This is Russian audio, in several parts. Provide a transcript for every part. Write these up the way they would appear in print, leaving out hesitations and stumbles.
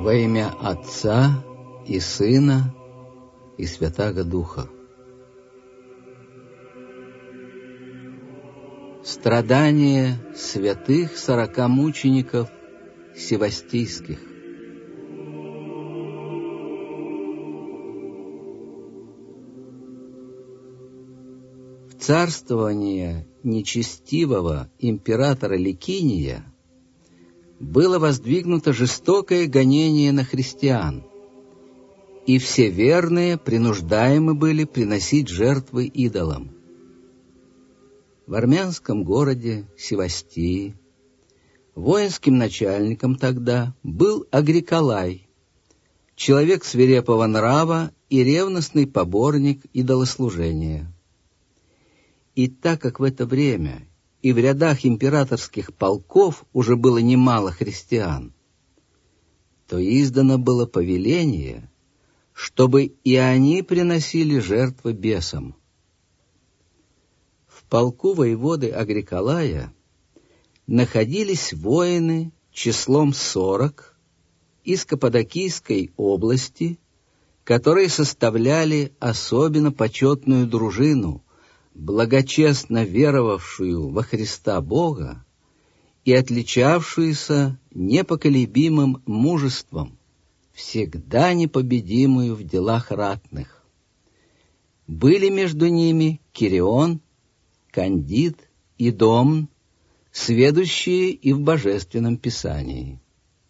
Во имя Отца и Сына и Святаго Духа. Страдания святых 40 мучеников севастийских. В царствование нечестивого императора Ликиния было воздвигнуто жестокое гонение на христиан, и все верные принуждаемы были приносить жертвы идолам. В армянском городе Севастии воинским начальником тогда был Агриколай, человек свирепого нрава и ревностный поборник идолослужения. И так как в это время и в рядах императорских полков уже было немало христиан, то издано было повеление, чтобы и они приносили жертвы бесам. В полку воеводы Агриколая находились воины числом 40 из Каппадокийской области, которые составляли особенно почетную дружину, благочестно веровавшую во Христа Бога и отличавшуюся непоколебимым мужеством, всегда непобедимую в делах ратных. Были между ними Кирион, Кандид и Домн, сведущие и в Божественном Писании.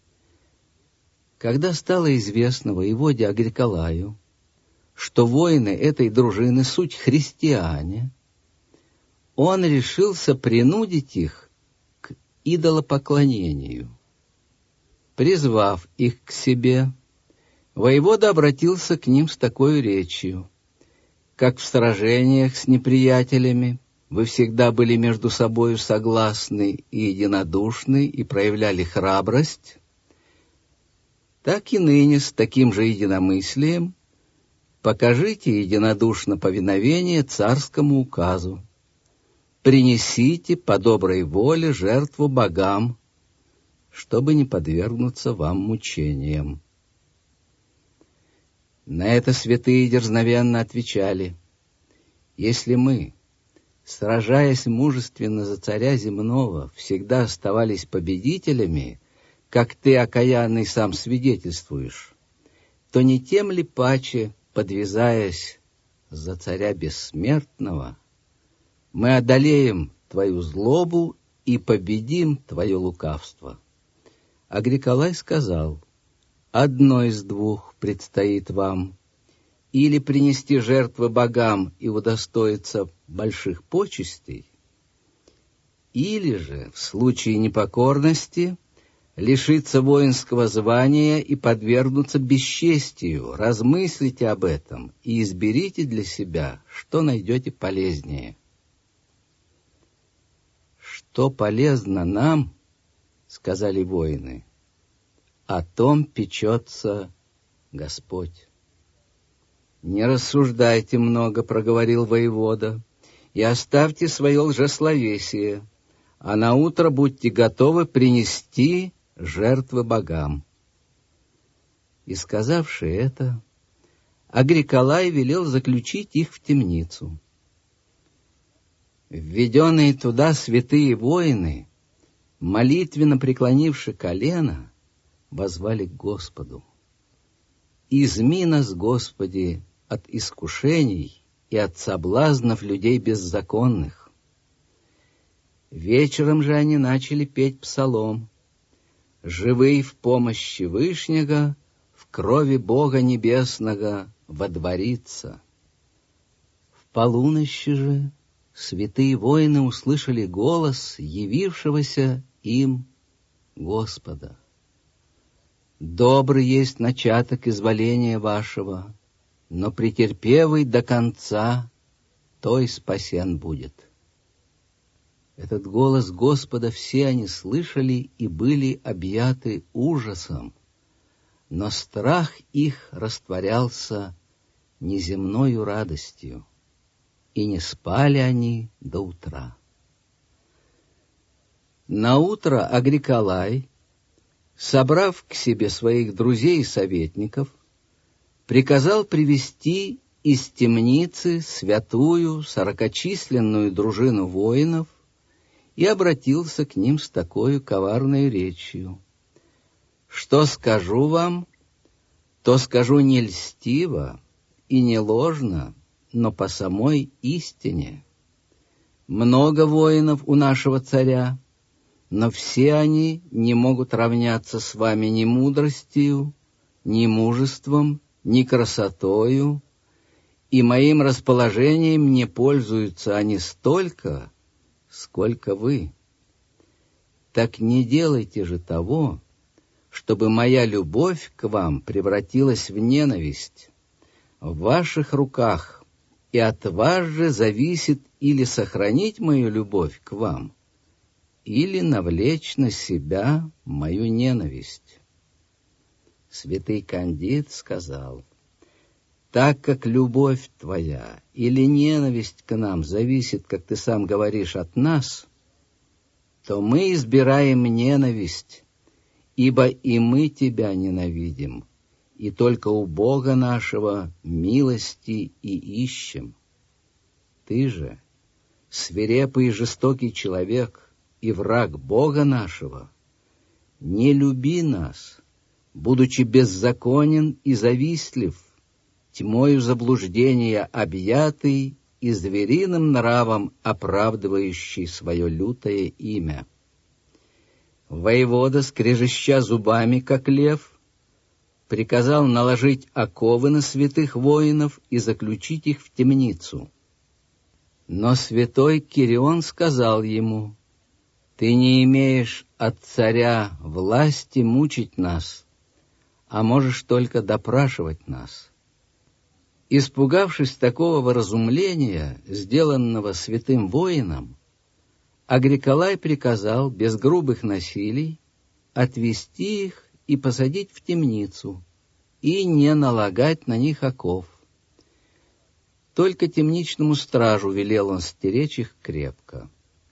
Когда стало известно воеводе Агриколаю, что воины этой дружины суть христиане, он решился принудить их к идолопоклонению. Призвав их к себе, воевода обратился к ним с такой речью: «Как в сражениях с неприятелями вы всегда были между собою согласны и единодушны и проявляли храбрость, так и ныне с таким же единомыслием покажите единодушно повиновение царскому указу. Принесите по доброй воле жертву богам, чтобы не подвергнуться вам мучениям». На это святые дерзновенно отвечали: «Если мы, сражаясь мужественно за царя земного, всегда оставались победителями, как ты, окаянный, сам свидетельствуешь, то не тем ли паче, подвязаясь за царя бессмертного, мы одолеем твою злобу и победим твое лукавство?» Агриколай сказал: «Одно из двух предстоит вам: или принести жертвы богам и удостоиться больших почестей, или же, в случае непокорности, лишиться воинского звания и подвергнуться бесчестию. Размыслите об этом и изберите для себя, что найдете полезнее». «Что полезно нам, — сказали воины, — о том печется Господь». «Не рассуждайте много, — проговорил воевода, — и оставьте свое лжесловесие, а наутро будьте готовы принести жертвы богам». И, сказавши это, Агриколай велел заключить их в темницу. Введенные туда святые воины, молитвенно преклонивши колено, воззвали к Господу: «Изми нас, Господи, от искушений и от соблазнов людей беззаконных». Вечером же они начали петь псалом: «Живый в помощи Вышнего, в крови Бога Небесного водворится». В полуночи же святые воины услышали голос явившегося им Господа: «Добрый есть начаток изволения вашего, но претерпевый до конца, той спасен будет». Этот голос Господа все они слышали и были объяты ужасом, но страх их растворялся неземною радостью, и не спали они до утра. Наутро Агриколай Собрав к себе своих друзей и советников, приказал привести из темницы святую 40-численную дружину воинов и обратился к ним с такой коварной речью: «Что скажу вам, то скажу не льстиво и не ложно, но по самой истине. Много воинов у нашего царя, но все они не могут равняться с вами ни мудростью, ни мужеством, ни красотою, и моим расположением не пользуются они столько, сколько вы. Так не делайте же того, чтобы моя любовь к вам превратилась в ненависть. В ваших руках, и от вас же зависит или сохранить мою любовь к вам, или навлечь на себя мою ненависть». Святый Кандид сказал: «Так как любовь твоя или ненависть к нам зависит, как ты сам говоришь, от нас, то мы избираем ненависть, ибо и мы тебя ненавидим, и только у Бога нашего милости и ищем. Ты же, свирепый и жестокий человек и враг Бога нашего, не люби нас, будучи беззаконен и завистлив, тьмою заблуждения объятый и звериным нравом оправдывающий свое лютое имя». Воевода, скрежеща зубами, как лев, приказал наложить оковы на святых воинов и заключить их в темницу. Но святой Кирион сказал ему: «Ты не имеешь от царя власти мучить нас, а можешь только допрашивать нас». Испугавшись такого вразумления, сделанного святым воином, Агриколай приказал без грубых насилий отвести их и посадить в темницу, и не налагать на них оков. Только темничному стражу велел он стеречь их крепко.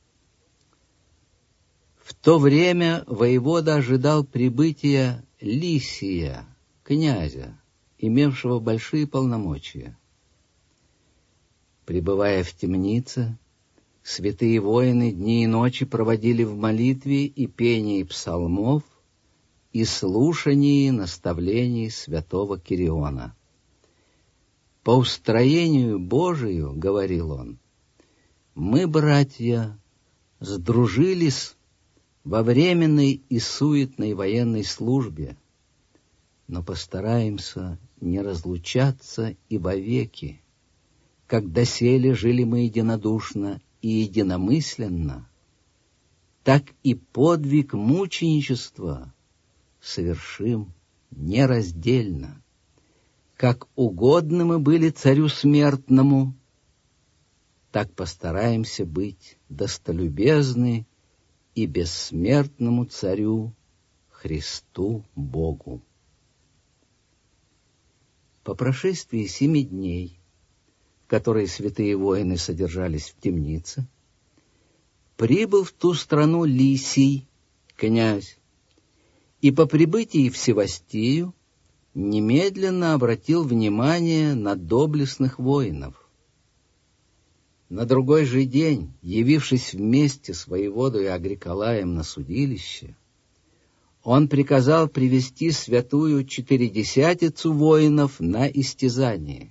В то время воевода ожидал прибытия Лисия, князя, имевшего большие полномочия. Пребывая в темнице, святые воины дни и ночи проводили в молитве и пении псалмов и слушании наставлений святого Кириона. «По устроению Божию, — говорил он, — мы, братья, сдружились во временной и суетной военной службе, но постараемся не разлучаться и вовеки, как доселе жили мы единодушно и единомысленно, так и подвиг мученичества совершим нераздельно. Как угодно мы были царю смертному, так постараемся быть достолюбезны и бессмертному царю Христу Богу». По прошествии 7 дней, в которые святые воины содержались в темнице, прибыл в ту страну Лисий, князь, и по прибытии в Севастию немедленно обратил внимание на доблестных воинов. На другой же день, явившись вместе с воеводой Агриколаем на судилище, он приказал привести святую 40 воинов на истязание.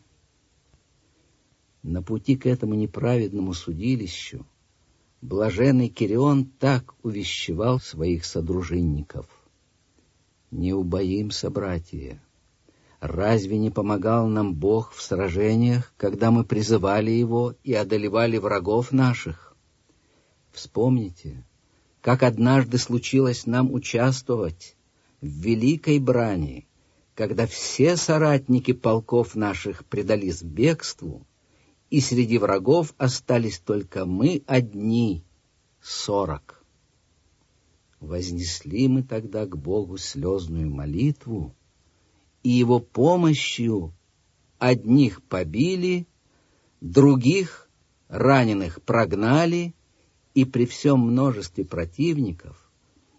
На пути к этому неправедному судилищу блаженный Кирион так увещевал своих содружинников: «Не убоимся, братья. Разве не помогал нам Бог в сражениях, когда мы призывали Его и одолевали врагов наших? Вспомните, как однажды случилось нам участвовать в великой брани, когда все соратники полков наших предались бегству, и среди врагов остались только мы одни, 40. Вознесли мы тогда к Богу слезную молитву, и Его помощью одних побили, других раненых прогнали, и при всем множестве противников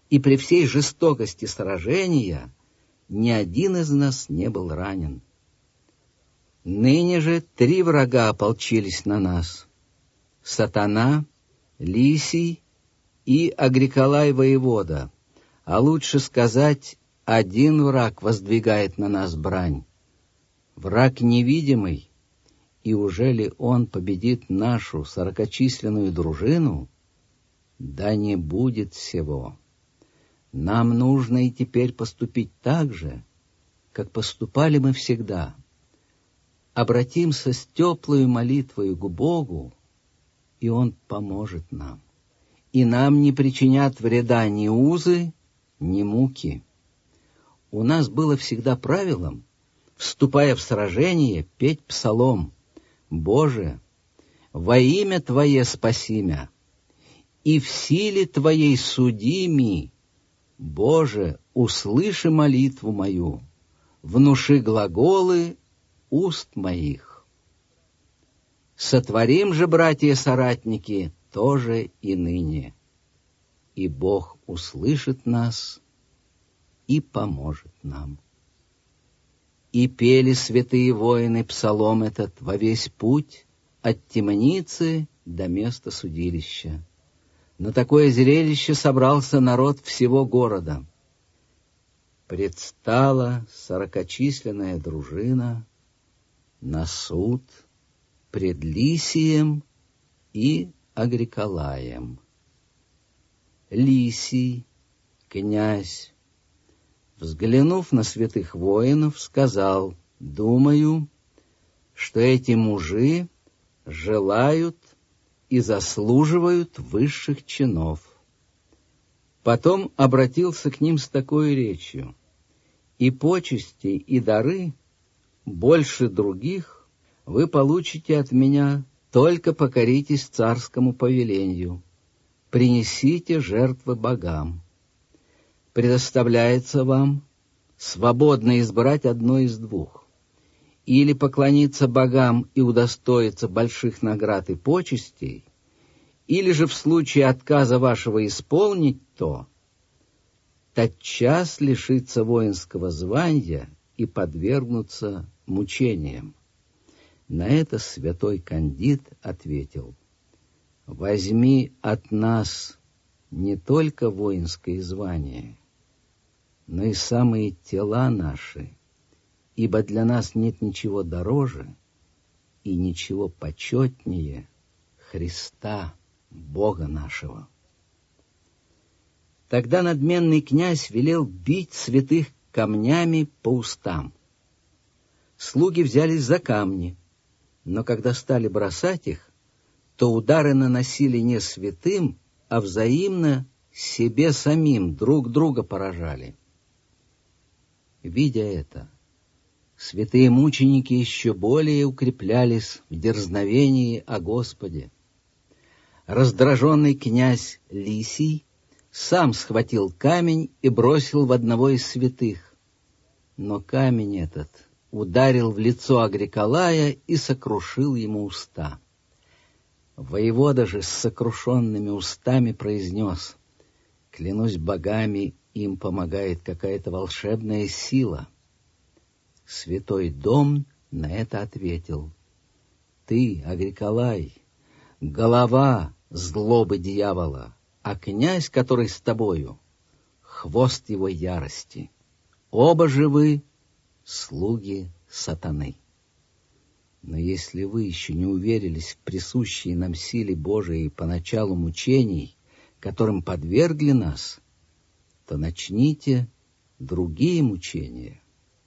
и при всей жестокости сражения ни один из нас не был ранен. Ныне же 3 врага ополчились на нас: Сатана, Лисий и Агриколай воевода, а лучше сказать, 1 враг воздвигает на нас брань. Враг невидимый, и уже ли он победит нашу 40-численную дружину? Да не будет сего. Нам нужно и теперь поступить так же, как поступали мы всегда. Обратимся с теплою молитвою к Богу, и Он поможет нам. И нам не причинят вреда ни узы, ни муки. У нас было всегда правилом, вступая в сражение, петь псалом: «Боже, во имя Твое спаси мя, и в силе Твоей суди ми. Боже, услыши молитву мою, внуши глаголы уст моих». Сотворим же, братья-соратники, тоже и ныне, и Бог услышит нас и поможет нам. И пели святые воины псалом этот во весь путь от темницы до места судилища. На такое зрелище собрался народ всего города. Предстала 40-численная дружина на суд пред Лисием и Агриколаем. Лисий, князь, взглянув на святых воинов, сказал: «Думаю, что эти мужи желают и заслуживают высших чинов». Потом обратился к ним с такой речью: «И почести, и дары больше других вы получите от меня, только покоритесь царскому повелению, принесите жертвы богам. Предоставляется вам свободно избрать одно из двух: или поклониться богам и удостоиться больших наград и почестей, или же в случае отказа вашего исполнить то, тотчас лишиться воинского звания и подвергнуться мучениям». На это святой Кандид ответил: «Возьми от нас не только воинское звание, но и самые тела наши, ибо для нас нет ничего дороже и ничего почетнее Христа, Бога нашего». Тогда надменный князь велел бить святых камнями по устам. Слуги взялись за камни, но когда стали бросать их, то удары наносили не святым, а взаимно себе самим, друг друга поражали. Видя это, святые мученики еще более укреплялись в дерзновении о Господе. Раздраженный князь Лисий сам схватил камень и бросил в одного из святых, но камень этот ударил в лицо Агриколая и сокрушил ему уста. Воевода же с сокрушенными устами произнес: «Клянусь богами, им помогает какая-то волшебная сила». Святой Дом на это ответил: «Ты, Агриколай, голова злобы дьявола, а князь, который с тобою, хвост его ярости. Оба же вы слуги сатаны. Но если вы еще не уверились в присущей нам силе Божией по началу мучений, которым подвергли нас, то начните другие мучения».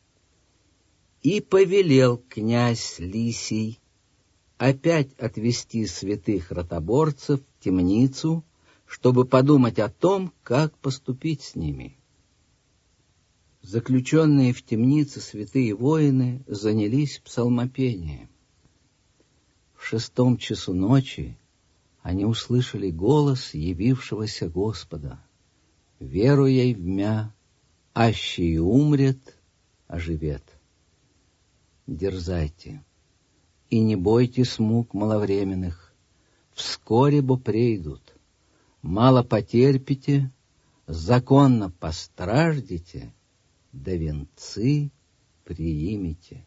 И повелел князь Лисий опять отвести святых ротоборцев в темницу, чтобы подумать о том, как поступить с ними. Заключенные в темнице святые воины занялись псалмопением. В 6 часу ночи они услышали голос явившегося Господа: «Веруя в мя, аще и умрет, оживет». Дерзайте и не бойтесь мук маловременных, вскоре бо прейдут. Мало потерпите, законно постраждете, да венцы приимете.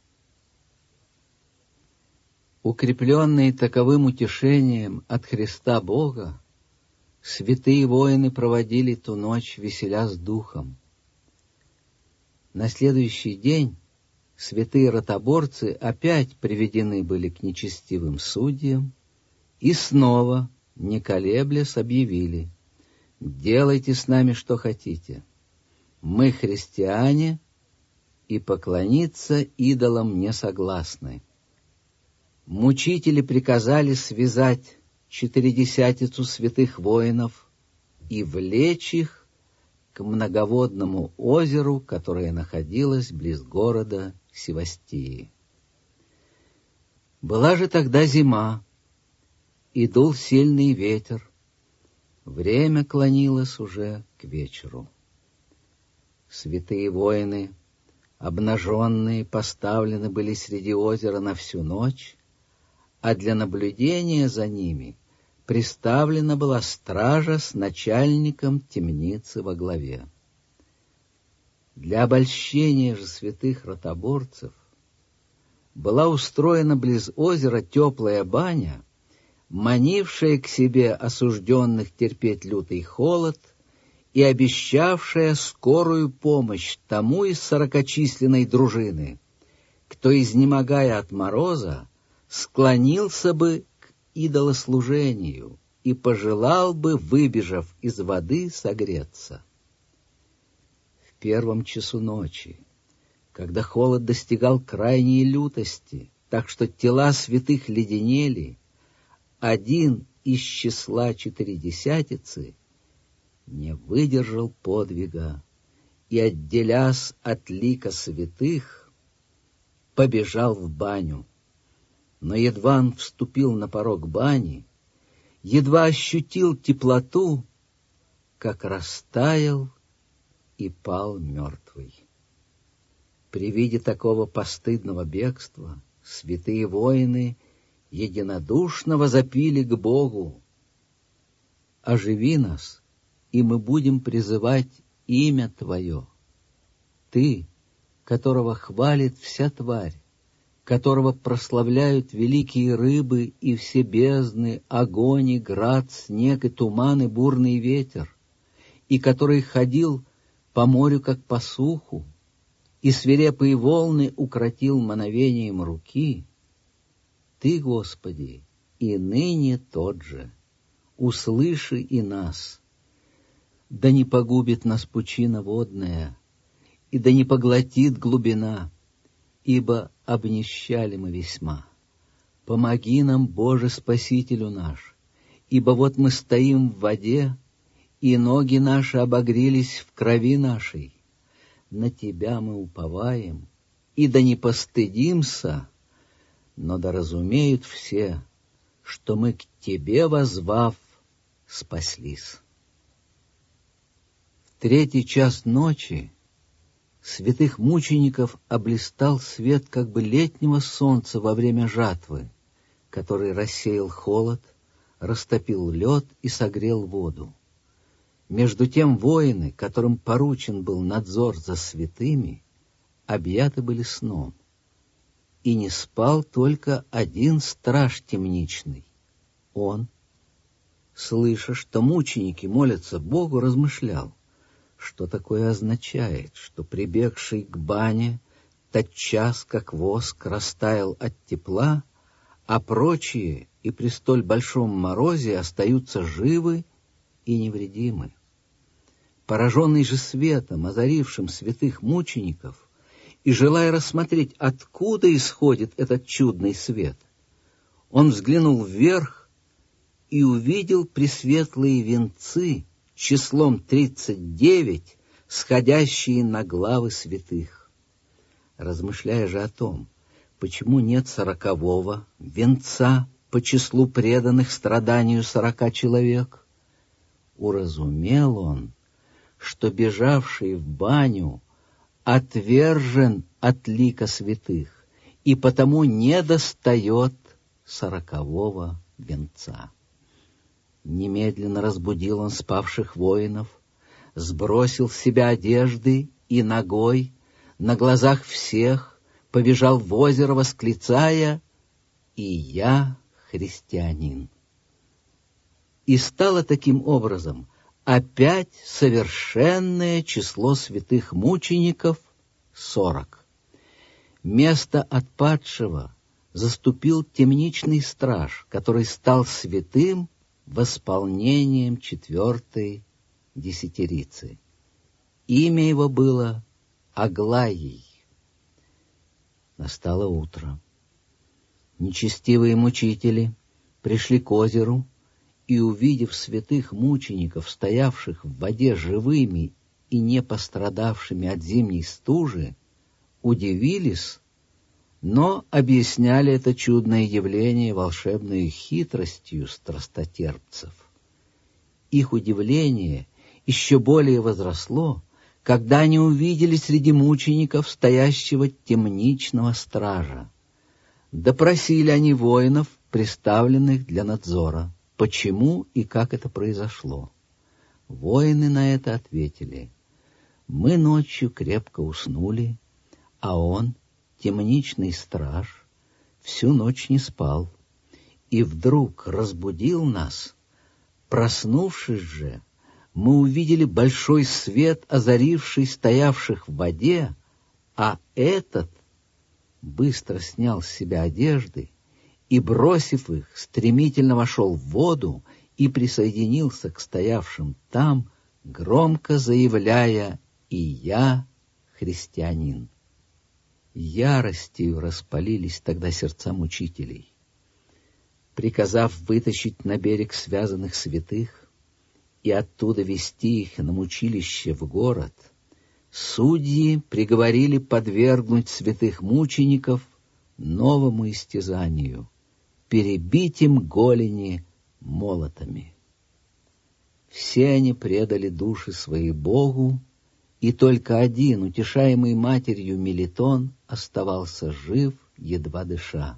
Укрепленные таковым утешением от Христа Бога, святые воины проводили ту ночь, веселясь духом. На следующий день святые ротоборцы опять приведены были к нечестивым судьям и снова, не колеблясь, объявили: «Делайте с нами, что хотите. Мы христиане, и поклониться идолам не согласны». Мучители приказали связать 40 святых воинов и влечь их к многоводному озеру, которое находилось близ города Севастии. Была же тогда зима, и дул сильный ветер. Время клонилось уже к вечеру. Святые воины, обнаженные, поставлены были среди озера на всю ночь, а для наблюдения за ними приставлена была стража с начальником темницы во главе. Для обольщения же святых ротоборцев была устроена близ озера теплая баня, манившая к себе осужденных терпеть лютый холод и обещавшая скорую помощь тому из 40-численной дружины, кто, изнемогая от мороза, склонился бы к идолослужению и пожелал бы, выбежав из воды, согреться. В первом часу ночи, когда холод достигал крайней лютости, так что тела святых леденели, один из числа 40 не выдержал подвига и, отделясь от лика святых, побежал в баню. Но едва он вступил на порог бани, едва ощутил теплоту, как растаял и пал мертвый. При виде такого постыдного бегства святые воины единодушно возопили к Богу: «Оживи нас, и мы будем призывать имя Твое. Ты, которого хвалит вся тварь, которого прославляют великие рыбы и все бездны, огонь и град, снег и туман и бурный ветер, и который ходил по морю, как по суху, и свирепые волны укротил мановением руки. Ты, Господи, и ныне тот же, услыши и нас. Да не погубит нас пучина водная, и да не поглотит глубина, ибо обнищали мы весьма. Помоги нам, Боже, Спасителю наш, ибо вот мы стоим в воде, и ноги наши обогрелись в крови нашей. На Тебя мы уповаем, и да не постыдимся, но да разумеют все, что мы к Тебе, воззвав, спаслись». В 3 час ночи святых мучеников облистал свет как бы летнего солнца во время жатвы, который рассеял холод, растопил лед и согрел воду. Между тем воины, которым поручен был надзор за святыми, объяты были сном. И не спал только один страж темничный. Он, слыша, что мученики молятся Богу, размышлял, что такое означает, что прибегший к бане тотчас, как воск, растаял от тепла, а прочие и при столь большом морозе остаются живы и невредимы. Пораженный же светом, озарившим святых мучеников, и желая рассмотреть, откуда исходит этот чудный свет, он взглянул вверх и увидел пресветлые венцы числом 39, сходящие на главы святых. Размышляя же о том, почему нет 40-го венца по числу преданных страданию 40 человек, уразумел он, что бежавший в баню отвержен от лика святых и потому не достает 40-го венца. Немедленно разбудил он спавших воинов, сбросил с себя одежды и ногой, на глазах всех, побежал в озеро, восклицая: «И я христианин». И стало таким образом опять совершенное число святых мучеников — 40. Место отпадшего заступил темничный страж, который стал святым восполнением 4-й десятирицы. Имя его было Аглаий. Настало утро. Нечестивые мучители пришли к озеру и, увидев святых мучеников, стоявших в воде живыми и не пострадавшими от зимней стужи, удивились, но объясняли это чудное явление волшебной хитростью страстотерпцев. Их удивление еще более возросло, когда они увидели среди мучеников стоящего темничного стража. Допросили они воинов, приставленных для надзора, почему и как это произошло. Воины на это ответили: «Мы ночью крепко уснули, а он, темничный страж, всю ночь не спал, и вдруг разбудил нас. Проснувшись же, мы увидели большой свет, озаривший стоявших в воде, а этот быстро снял с себя одежды и, бросив их, стремительно вошел в воду и присоединился к стоявшим там, громко заявляя: «И я христианин». Яростью распалились тогда сердца мучителей. Приказав вытащить на берег связанных святых и оттуда вести их на мучилище в город, судьи приговорили подвергнуть святых мучеников новому истязанию — перебить им голени молотами. Все они предали души свои Богу, и только один, утешаемый матерью Мелитон, оставался жив, едва дыша.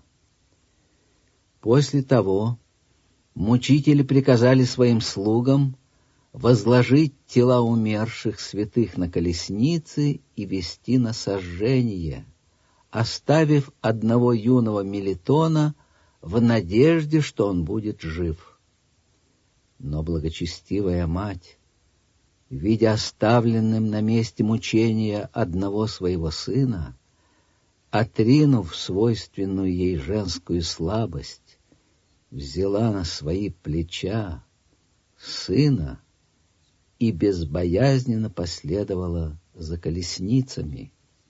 После того мучители приказали своим слугам возложить тела умерших святых на колесницы и везти на сожжение, оставив одного юного Мелитона в надежде, что он будет жив. Но благочестивая мать, видя оставленным на месте мучения одного своего сына, отринув свойственную ей женскую слабость, взяла на свои плеча сына и безбоязненно последовала за колесницами.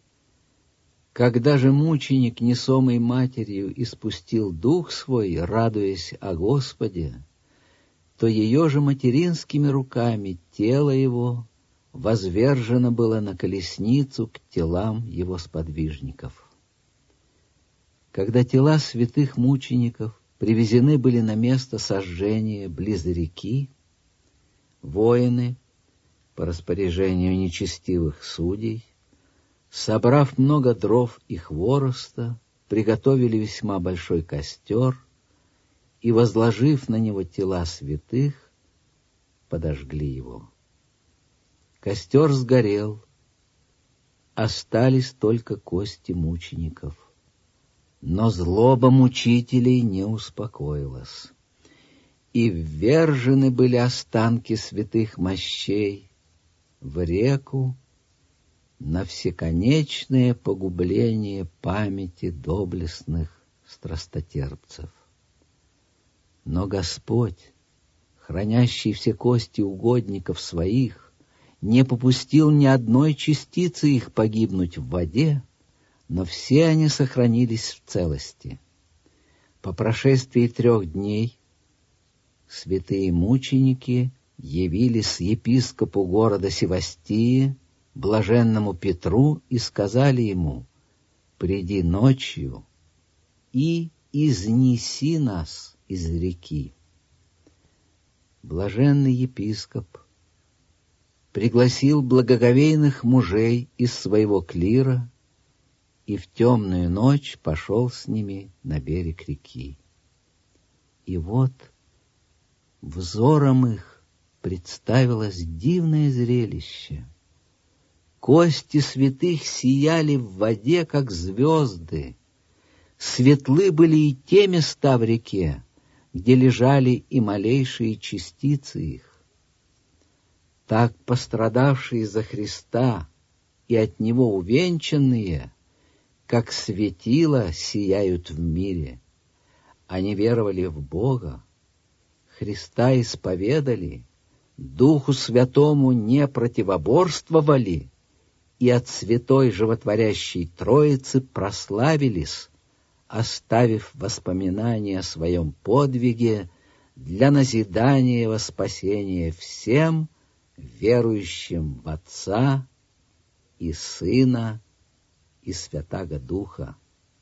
Когда же мученик, несомый матерью, испустил дух свой, радуясь о Господе, то ее же материнскими руками тело его возвержено было на колесницу к телам его сподвижников. Когда тела святых мучеников привезены были на место сожжения близ реки, воины, по распоряжению нечестивых судей, собрав много дров и хвороста, приготовили весьма большой костер и, возложив на него тела святых, подожгли его. Костер сгорел, остались только кости мучеников. Но злоба мучителей не успокоилась, и ввержены были останки святых мощей в реку на всеконечное погубление памяти доблестных страстотерпцев. Но Господь, хранящий все кости угодников своих, не попустил ни одной частицы их погибнуть в воде, но все они сохранились в целости. По прошествии 3 дней святые мученики явились епископу города Севастии, блаженному Петру, и сказали ему: «Приди ночью и изнеси нас из реки». Блаженный епископ пригласил благоговейных мужей из своего клира и в темную ночь пошел с ними на берег реки. И вот взором их представилось дивное зрелище. Кости святых сияли в воде, как звезды. Светлы были и те места в реке, где лежали и малейшие частицы их. Так пострадавшие за Христа и от Него увенчанные, как светила, сияют в мире. Они веровали в Бога, Христа исповедали, Духу Святому не противоборствовали и от Святой Животворящей Троицы прославились, оставив воспоминания о своем подвиге для назидания во спасение всем, верующим в Отца и Сына и Святаго Духа.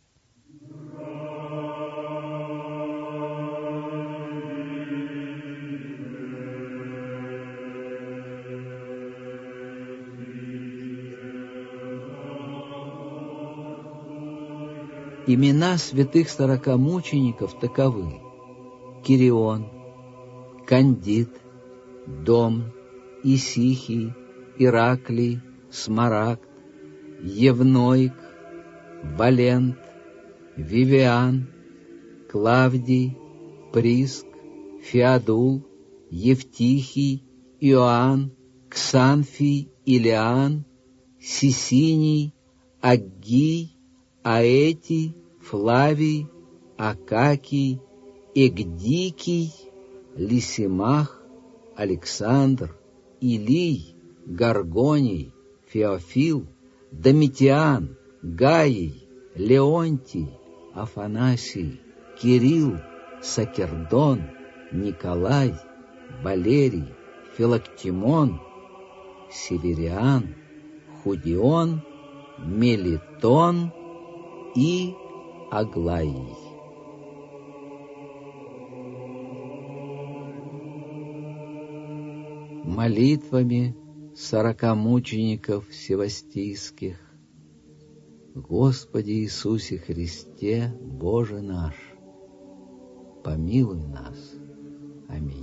Имена святых 40 мучеников таковы: Кирион, Кандид, Дом, Исихий, Ираклий, Смарагд, Евноик, Валент, Вивиан, Клавдий, Приск, Феодул, Евтихий, Иоанн, Ксанфий, Илиан, Сисиний, Аггий, Аэтий, Флавий, Акакий, Эгдикий, Лисимах, Александр, Илий, Горгоний, Феофил, Домитиан, Гаий, Леонтий, Афанасий, Кирилл, Сакердон, Николай, Валерий, Филактимон, Севериан, Худион, Мелитон и Аглаий. Молитвами 40 мучеников севастийских: Господи Иисусе Христе, Боже наш, помилуй нас. Аминь.